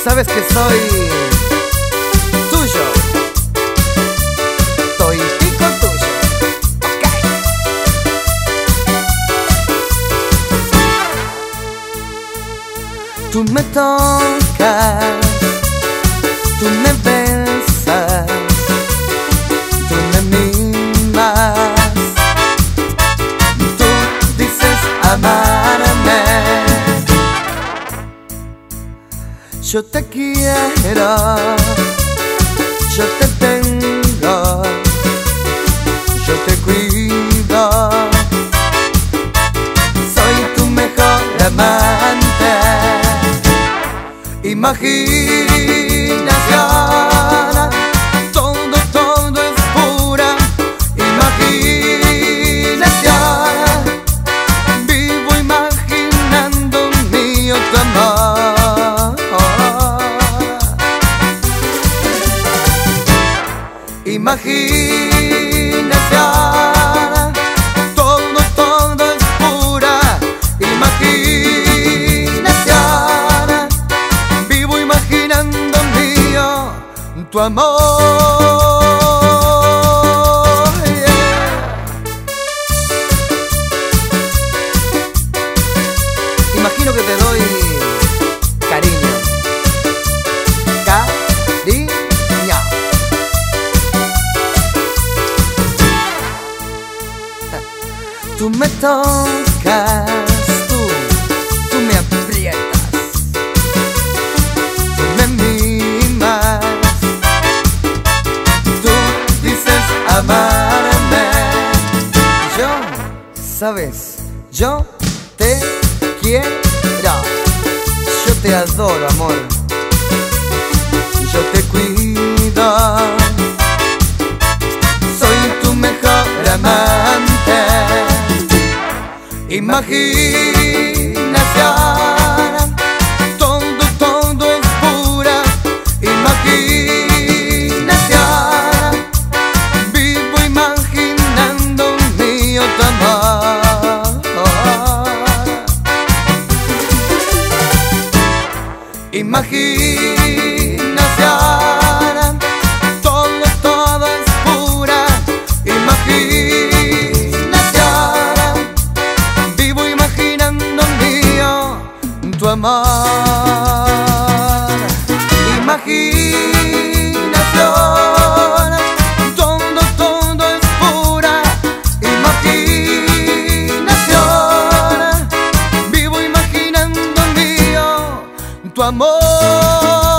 sabes que soy tuyo, toitico tuyo, ok. Tú me tocas, tú me besas, tú me mimas, tú dices amarme. Yo te quiero, yo te tengo, yo te cuido, soy tu mejor amante. Imaginación, todo es pura imaginación. Vivo imaginando mío tu amor. Imaginación, todo es pura imaginación. Vivo imaginando mío tu amor, yeah. Imagino que te doy cariño, cariño. Tú me tocas, tú me aprietas, tú me mimas, tú dices amarme. Yo, sabes, yo te quiero, yo te adoro, amor, yo te cuido, soy tu mejor amante. Imaginación, todo es pura imaginación. Vivo imaginando mío tu amor. Imaginación, todo es pura imaginación. Vivo imaginando mío tu amor. Imaginación, todo es pura imaginación. Vivo imaginando mío tu amor.